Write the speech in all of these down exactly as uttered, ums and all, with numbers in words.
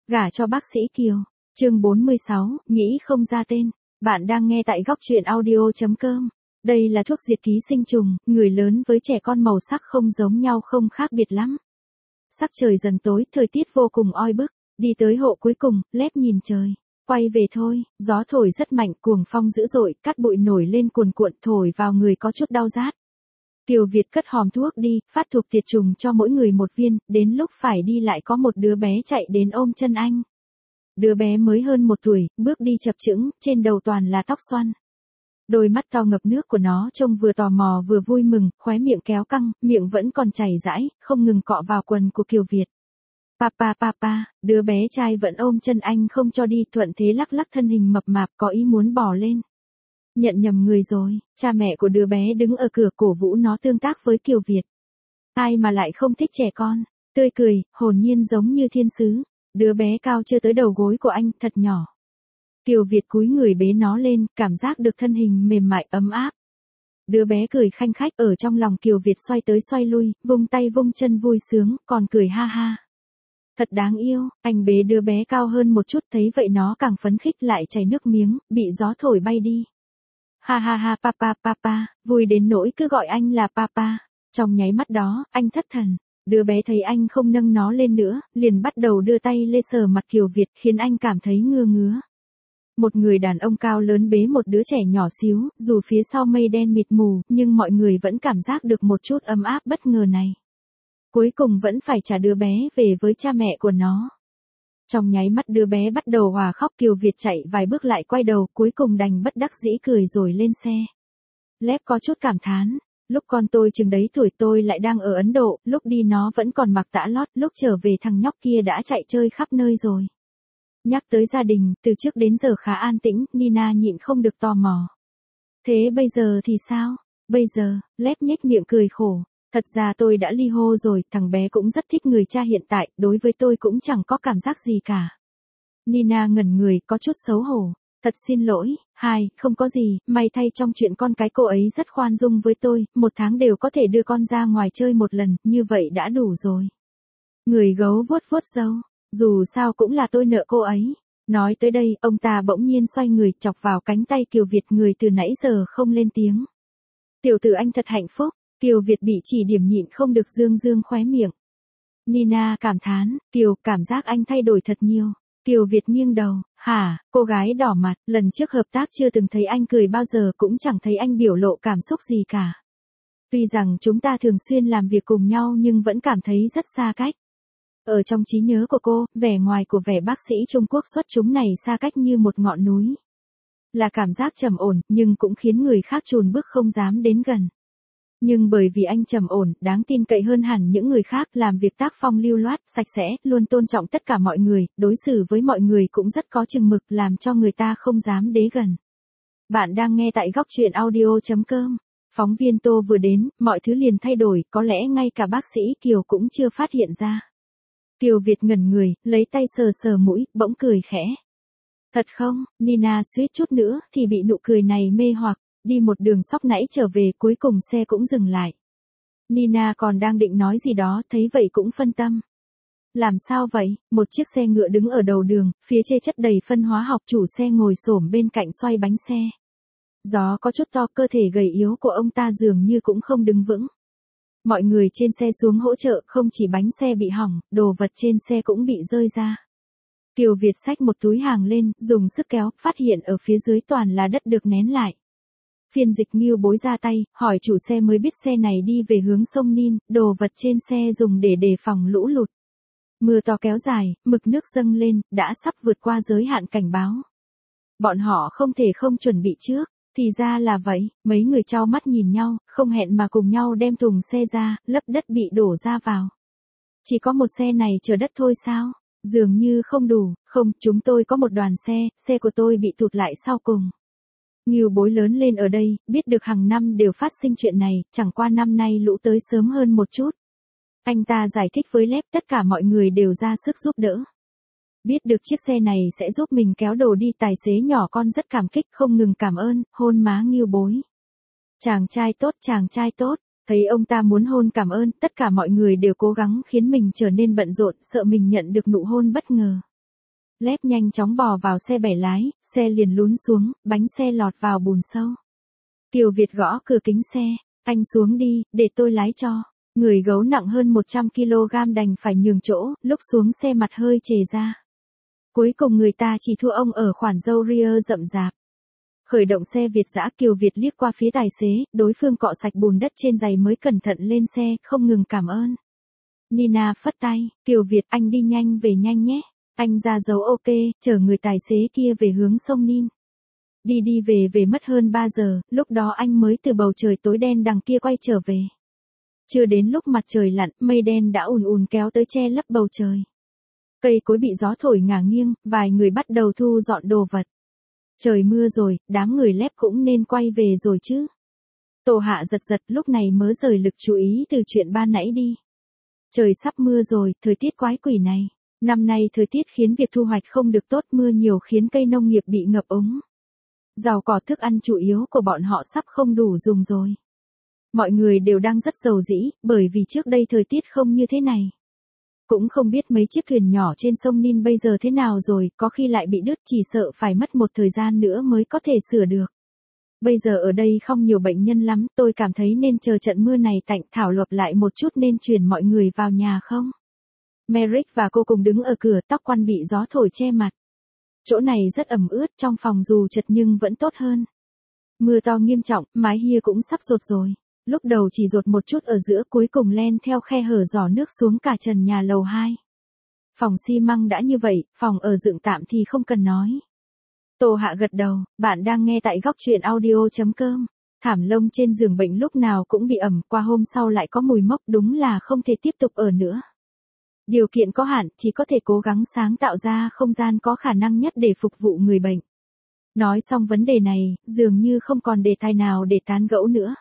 Gả cho bác sĩ Kiều. Chương bốn mươi sáu, nghĩ không ra tên. Bạn đang nghe tại góc truyện audio chấm com. Đây là thuốc diệt ký sinh trùng, người lớn với trẻ con màu sắc không giống nhau không khác biệt lắm. Sắc trời dần tối, thời tiết vô cùng oi bức. Đi tới hộ cuối cùng, Lép nhìn trời. Quay về thôi, gió thổi rất mạnh, cuồng phong dữ dội, cát bụi nổi lên cuồn cuộn thổi vào người có chút đau rát. Kiều Việt cất hòm thuốc đi, phát thuốc tiệt trùng cho mỗi người một viên, đến lúc phải đi lại có một đứa bé chạy đến ôm chân anh. Đứa bé mới hơn một tuổi, bước đi chập chững, trên đầu toàn là tóc xoăn. Đôi mắt to ngập nước của nó trông vừa tò mò vừa vui mừng, khóe miệng kéo căng, miệng vẫn còn chảy rãi, không ngừng cọ vào quần của Kiều Việt. Papa papa, đứa bé trai vẫn ôm chân anh không cho đi, thuận thế lắc lắc thân hình mập mạp có ý muốn bò lên. Nhận nhầm người rồi, cha mẹ của đứa bé đứng ở cửa cổ vũ nó tương tác với Kiều Việt. Ai mà lại không thích trẻ con, tươi cười, hồn nhiên giống như thiên sứ. Đứa bé cao chưa tới đầu gối của anh, thật nhỏ. Kiều Việt cúi người bế nó lên, cảm giác được thân hình mềm mại ấm áp. Đứa bé cười khanh khách ở trong lòng Kiều Việt xoay tới xoay lui, vung tay vung chân vui sướng, còn cười ha ha. Thật đáng yêu, anh bế đứa bé cao hơn một chút thấy vậy nó càng phấn khích lại chảy nước miếng, bị gió thổi bay đi. Ha ha ha papa papa, vui đến nỗi cứ gọi anh là papa. Trong nháy mắt đó, anh thất thần. Đứa bé thấy anh không nâng nó lên nữa, liền bắt đầu đưa tay lê sờ mặt Kiều Việt khiến anh cảm thấy ngứa ngứa. Một người đàn ông cao lớn bế một đứa trẻ nhỏ xíu, dù phía sau mây đen mịt mù, nhưng mọi người vẫn cảm giác được một chút ấm áp bất ngờ này. Cuối cùng vẫn phải trả đứa bé về với cha mẹ của nó. Trong nháy mắt đứa bé bắt đầu hòa khóc, Kiều Việt chạy vài bước lại quay đầu, cuối cùng đành bất đắc dĩ cười rồi lên xe. Lép có chút cảm thán, lúc con tôi chừng đấy tuổi tôi lại đang ở Ấn Độ, lúc đi nó vẫn còn mặc tã lót, lúc trở về thằng nhóc kia đã chạy chơi khắp nơi rồi. Nhắc tới gia đình, từ trước đến giờ khá an tĩnh, Nina nhịn không được tò mò. Thế bây giờ thì sao? Bây giờ, Lép nhếch miệng cười khổ. Thật ra tôi đã ly hôn rồi, thằng bé cũng rất thích người cha hiện tại, đối với tôi cũng chẳng có cảm giác gì cả. Nina ngẩn người, có chút xấu hổ. Thật xin lỗi, hai, không có gì, may thay trong chuyện con cái cô ấy rất khoan dung với tôi, một tháng đều có thể đưa con ra ngoài chơi một lần, như vậy đã đủ rồi. Người gấu vuốt vuốt râu, dù sao cũng là tôi nợ cô ấy. Nói tới đây, ông ta bỗng nhiên xoay người chọc vào cánh tay Kiều Việt, người từ nãy giờ không lên tiếng. Tiểu tử anh thật hạnh phúc. Kiều Việt bị chỉ điểm nhịn không được dương dương khóe miệng. Nina cảm thán, Kiều, cảm giác anh thay đổi thật nhiều. Kiều Việt nghiêng đầu, hả, cô gái đỏ mặt, lần trước hợp tác chưa từng thấy anh cười bao giờ, cũng chẳng thấy anh biểu lộ cảm xúc gì cả. Tuy rằng chúng ta thường xuyên làm việc cùng nhau nhưng vẫn cảm thấy rất xa cách. Ở trong trí nhớ của cô, vẻ ngoài của vẻ bác sĩ Trung Quốc xuất chúng này xa cách như một ngọn núi. Là cảm giác trầm ổn, nhưng cũng khiến người khác chùn bước không dám đến gần. Nhưng bởi vì anh trầm ổn, đáng tin cậy hơn hẳn những người khác, làm việc tác phong lưu loát, sạch sẽ, luôn tôn trọng tất cả mọi người, đối xử với mọi người cũng rất có chừng mực, làm cho người ta không dám đế gần. Bạn đang nghe tại góc truyện audio chấm com. Phóng viên Tô vừa đến, mọi thứ liền thay đổi, có lẽ ngay cả bác sĩ Kiều cũng chưa phát hiện ra. Kiều Việt ngẩn người, lấy tay sờ sờ mũi, bỗng cười khẽ. Thật không, Nina suýt chút nữa thì bị nụ cười này mê hoặc. Đi một đường sóc nãy trở về, cuối cùng xe cũng dừng lại. Nina còn đang định nói gì đó, thấy vậy cũng phân tâm. Làm sao vậy? Một chiếc xe ngựa đứng ở đầu đường, phía trên chất đầy phân hóa học, chủ xe ngồi xổm bên cạnh xoay bánh xe. Gió có chút to, cơ thể gầy yếu của ông ta dường như cũng không đứng vững. Mọi người trên xe xuống hỗ trợ, không chỉ bánh xe bị hỏng, đồ vật trên xe cũng bị rơi ra. Kiều Việt xách một túi hàng lên, dùng sức kéo, phát hiện ở phía dưới toàn là đất được nén lại. Phiên dịch Nghiêu Bối ra tay, hỏi chủ xe mới biết xe này đi về hướng sông Nin, đồ vật trên xe dùng để đề phòng lũ lụt. Mưa to kéo dài, mực nước dâng lên, đã sắp vượt qua giới hạn cảnh báo. Bọn họ không thể không chuẩn bị trước, thì ra là vậy, mấy người trao mắt nhìn nhau, không hẹn mà cùng nhau đem thùng xe ra, lấp đất bị đổ ra vào. Chỉ có một xe này chở đất thôi sao? Dường như không đủ, không, chúng tôi có một đoàn xe, xe của tôi bị tụt lại sau cùng. Nghiêu Bối lớn lên ở đây, biết được hàng năm đều phát sinh chuyện này, chẳng qua năm nay lũ tới sớm hơn một chút. Anh ta giải thích với Lép, tất cả mọi người đều ra sức giúp đỡ. Biết được chiếc xe này sẽ giúp mình kéo đồ đi, tài xế nhỏ con rất cảm kích, không ngừng cảm ơn, hôn má Nghiêu Bối. Chàng trai tốt, chàng trai tốt, thấy ông ta muốn hôn cảm ơn, tất cả mọi người đều cố gắng khiến mình trở nên bận rộn, sợ mình nhận được nụ hôn bất ngờ. Lép nhanh chóng bò vào xe bẻ lái, xe liền lún xuống, bánh xe lọt vào bùn sâu. Kiều Việt gõ cửa kính xe, anh xuống đi, để tôi lái cho. Người gấu nặng hơn một trăm ki lô gam đành phải nhường chỗ, lúc xuống xe mặt hơi chề ra. Cuối cùng người ta chỉ thua ông ở khoản râu ria rậm rạp. Khởi động xe Việt dã, Kiều Việt liếc qua phía tài xế, đối phương cọ sạch bùn đất trên giày mới cẩn thận lên xe, không ngừng cảm ơn. Nina phất tay, Kiều Việt anh đi nhanh về nhanh nhé. Anh ra dấu ok, chở người tài xế kia về hướng sông Nin. Đi đi về về mất hơn ba giờ, lúc đó anh mới từ bầu trời tối đen đằng kia quay trở về. Chưa đến lúc mặt trời lặn, mây đen đã ùn ùn kéo tới che lấp bầu trời. Cây cối bị gió thổi ngả nghiêng, vài người bắt đầu thu dọn đồ vật. Trời mưa rồi, đám người lép cũng nên quay về rồi chứ. Tô Hạ giật giật lúc này mới rời lực chú ý từ chuyện ban nãy đi. Trời sắp mưa rồi, thời tiết quái quỷ này. Năm nay thời tiết khiến việc thu hoạch không được tốt, mưa nhiều khiến cây nông nghiệp bị ngập úng. Rau cỏ thức ăn chủ yếu của bọn họ sắp không đủ dùng rồi. Mọi người đều đang rất giàu dĩ, bởi vì trước đây thời tiết không như thế này. Cũng không biết mấy chiếc thuyền nhỏ trên sông Nin bây giờ thế nào rồi, có khi lại bị đứt, chỉ sợ phải mất một thời gian nữa mới có thể sửa được. Bây giờ ở đây không nhiều bệnh nhân lắm, tôi cảm thấy nên chờ trận mưa này tạnh, thảo luận lại một chút nên chuyển mọi người vào nhà không? Merrick và cô cùng đứng ở cửa, tóc quăn bị gió thổi che mặt. Chỗ này rất ẩm ướt, trong phòng dù chật nhưng vẫn tốt hơn. Mưa to nghiêm trọng, mái hia cũng sắp dột rồi. Lúc đầu chỉ dột một chút ở giữa, cuối cùng len theo khe hở giỏ nước xuống cả trần nhà lầu hai. Phòng xi măng đã như vậy, phòng ở dựng tạm thì không cần nói. Tô Hạ gật đầu, bạn đang nghe tại góc truyện audio chấm com. Thảm lông trên giường bệnh lúc nào cũng bị ẩm, qua hôm sau lại có mùi mốc, đúng là không thể tiếp tục ở nữa. Điều kiện có hạn, chỉ có thể cố gắng sáng tạo ra không gian có khả năng nhất để phục vụ người bệnh. Nói xong vấn đề này, dường như không còn đề tài nào để tán gẫu nữa.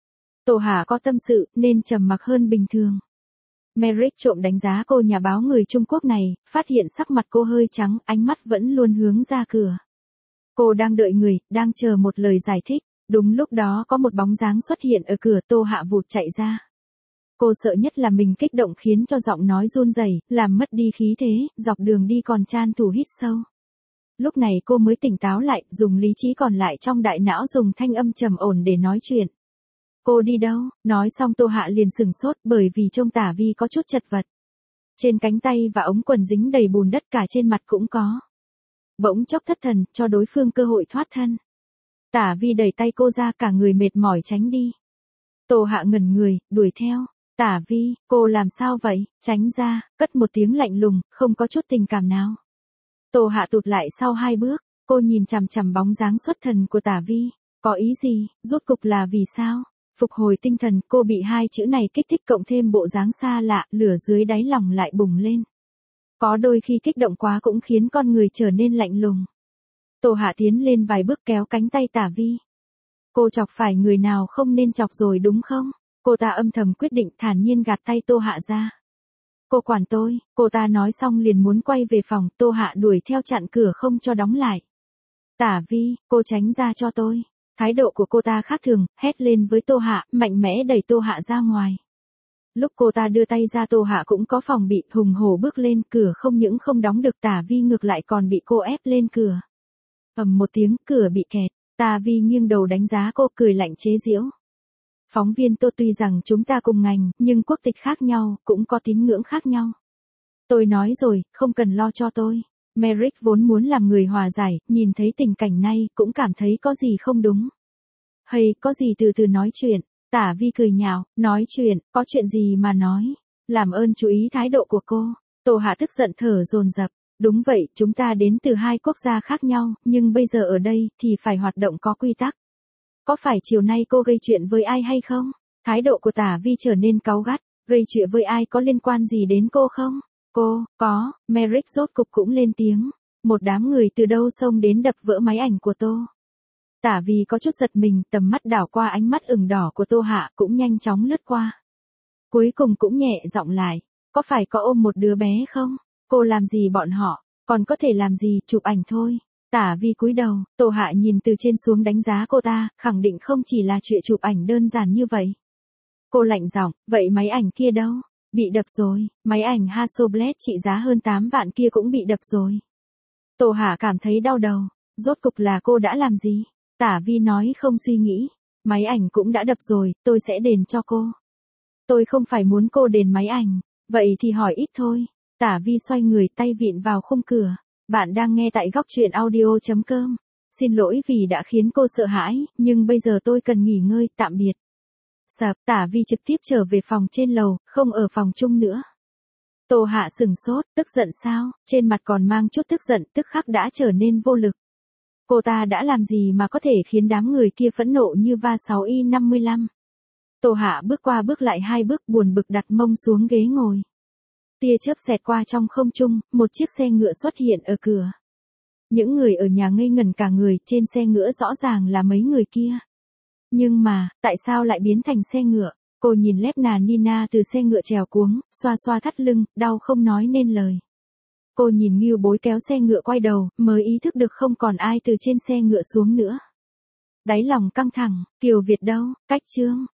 Tô Hạ có tâm sự, nên trầm mặc hơn bình thường. Merrick trộm đánh giá cô nhà báo người Trung Quốc này, phát hiện sắc mặt cô hơi trắng, ánh mắt vẫn luôn hướng ra cửa. Cô đang đợi người, đang chờ một lời giải thích. Đúng lúc đó có một bóng dáng xuất hiện ở cửa, Tô Hạ vụt chạy ra. Cô sợ nhất là mình kích động khiến cho giọng nói run rẩy, làm mất đi khí thế, dọc đường đi còn chan thủ hít sâu. Lúc này cô mới tỉnh táo lại, dùng lý trí còn lại trong đại não dùng thanh âm trầm ổn để nói chuyện. Cô đi đâu? Nói xong Tô Hạ liền sửng sốt bởi vì trông Tả Vi có chút chật vật. Trên cánh tay và ống quần dính đầy bùn đất, cả trên mặt cũng có. Bỗng chốc thất thần, cho đối phương cơ hội thoát thân. Tả Vi đẩy tay cô ra, cả người mệt mỏi tránh đi. Tô Hạ ngẩn người, đuổi theo. Tả Vi, cô làm sao vậy? Tránh ra, cất một tiếng lạnh lùng, không có chút tình cảm nào. Tô Hạ tụt lại sau hai bước, cô nhìn chằm chằm bóng dáng xuất thần của Tả Vi. Có ý gì? Rốt cục là vì sao? Phục hồi tinh thần, cô bị hai chữ này kích thích cộng thêm bộ dáng xa lạ, lửa dưới đáy lòng lại bùng lên. Có đôi khi kích động quá cũng khiến con người trở nên lạnh lùng. Tô Hạ tiến lên vài bước kéo cánh tay Tả Vi. Cô chọc phải người nào không nên chọc rồi đúng không? Cô ta âm thầm quyết định, thản nhiên gạt tay Tô Hạ ra. Cô quản tôi, cô ta nói xong liền muốn quay về phòng, Tô Hạ đuổi theo chặn cửa không cho đóng lại. Tả Vi, cô tránh ra cho tôi. Thái độ của cô ta khác thường, hét lên với Tô Hạ, mạnh mẽ đẩy Tô Hạ ra ngoài. Lúc cô ta đưa tay ra, Tô Hạ cũng có phòng bị, hùng hổ bước lên, cửa không những không đóng được, Tả Vi ngược lại còn bị cô ép lên cửa. Ầm một tiếng, cửa bị kẹt, Tả Vi nghiêng đầu đánh giá cô, cười lạnh chế giễu. Phóng viên Tô, tuy rằng chúng ta cùng ngành, nhưng quốc tịch khác nhau, cũng có tín ngưỡng khác nhau. Tôi nói rồi, không cần lo cho tôi. Merrick vốn muốn làm người hòa giải, nhìn thấy tình cảnh này, cũng cảm thấy có gì không đúng. Hay, có gì từ từ nói chuyện. Tả Vi cười nhạo, nói chuyện, có chuyện gì mà nói. Làm ơn chú ý thái độ của cô. Tô Hạ tức giận thở dồn dập. Đúng vậy, chúng ta đến từ hai quốc gia khác nhau, nhưng bây giờ ở đây, thì phải hoạt động có quy tắc. Có phải chiều nay cô gây chuyện với ai hay không? Thái độ của Tả Vi trở nên cáu gắt, gây chuyện với ai có liên quan gì đến cô không? Cô, có, Merrick rốt cục cũng lên tiếng. Một đám người từ đâu xông đến đập vỡ máy ảnh của Tô. Tả Vi có chút giật mình, tầm mắt đảo qua ánh mắt ửng đỏ của Tô Hạ, cũng nhanh chóng lướt qua. Cuối cùng cũng nhẹ giọng lại, có phải có ôm một đứa bé không? Cô làm gì bọn họ, còn có thể làm gì, chụp ảnh thôi. Tả Vi cúi đầu, Tô Hạ nhìn từ trên xuống đánh giá cô ta, khẳng định không chỉ là chuyện chụp ảnh đơn giản như vậy. Cô lạnh giọng, vậy máy ảnh kia đâu? Bị đập rồi, máy ảnh Hasselblad trị giá hơn tám vạn kia cũng bị đập rồi. Tô Hạ cảm thấy đau đầu. Rốt cục là cô đã làm gì? Tả Vi nói không suy nghĩ. Máy ảnh cũng đã đập rồi, tôi sẽ đền cho cô. Tôi không phải muốn cô đền máy ảnh. Vậy thì hỏi ít thôi. Tả Vi xoay người tay vịn vào khung cửa. Bạn đang nghe tại góc truyện audio.com. Xin lỗi vì đã khiến cô sợ hãi, nhưng bây giờ tôi cần nghỉ ngơi, tạm biệt. Sập, Tả Vi trực tiếp trở về phòng trên lầu, không ở phòng chung nữa. Tô Hạ sừng sốt, tức giận sao? Trên mặt còn mang chút tức giận, tức khắc đã trở nên vô lực. Cô ta đã làm gì mà có thể khiến đám người kia phẫn nộ như va sáu y năm mươi lăm? Tô Hạ bước qua bước lại hai bước buồn bực đặt mông xuống ghế ngồi. Tia chớp xẹt qua trong không trung, một chiếc xe ngựa xuất hiện ở cửa. Những người ở nhà ngây ngẩn cả người, trên xe ngựa rõ ràng là mấy người kia. Nhưng mà, tại sao lại biến thành xe ngựa? Cô nhìn Lena Nina từ xe ngựa trèo cuống, xoa xoa thắt lưng, đau không nói nên lời. Cô nhìn Ngưu Bối kéo xe ngựa quay đầu, mới ý thức được không còn ai từ trên xe ngựa xuống nữa. Đáy lòng căng thẳng, Kiều Việt đâu, Cách Trương,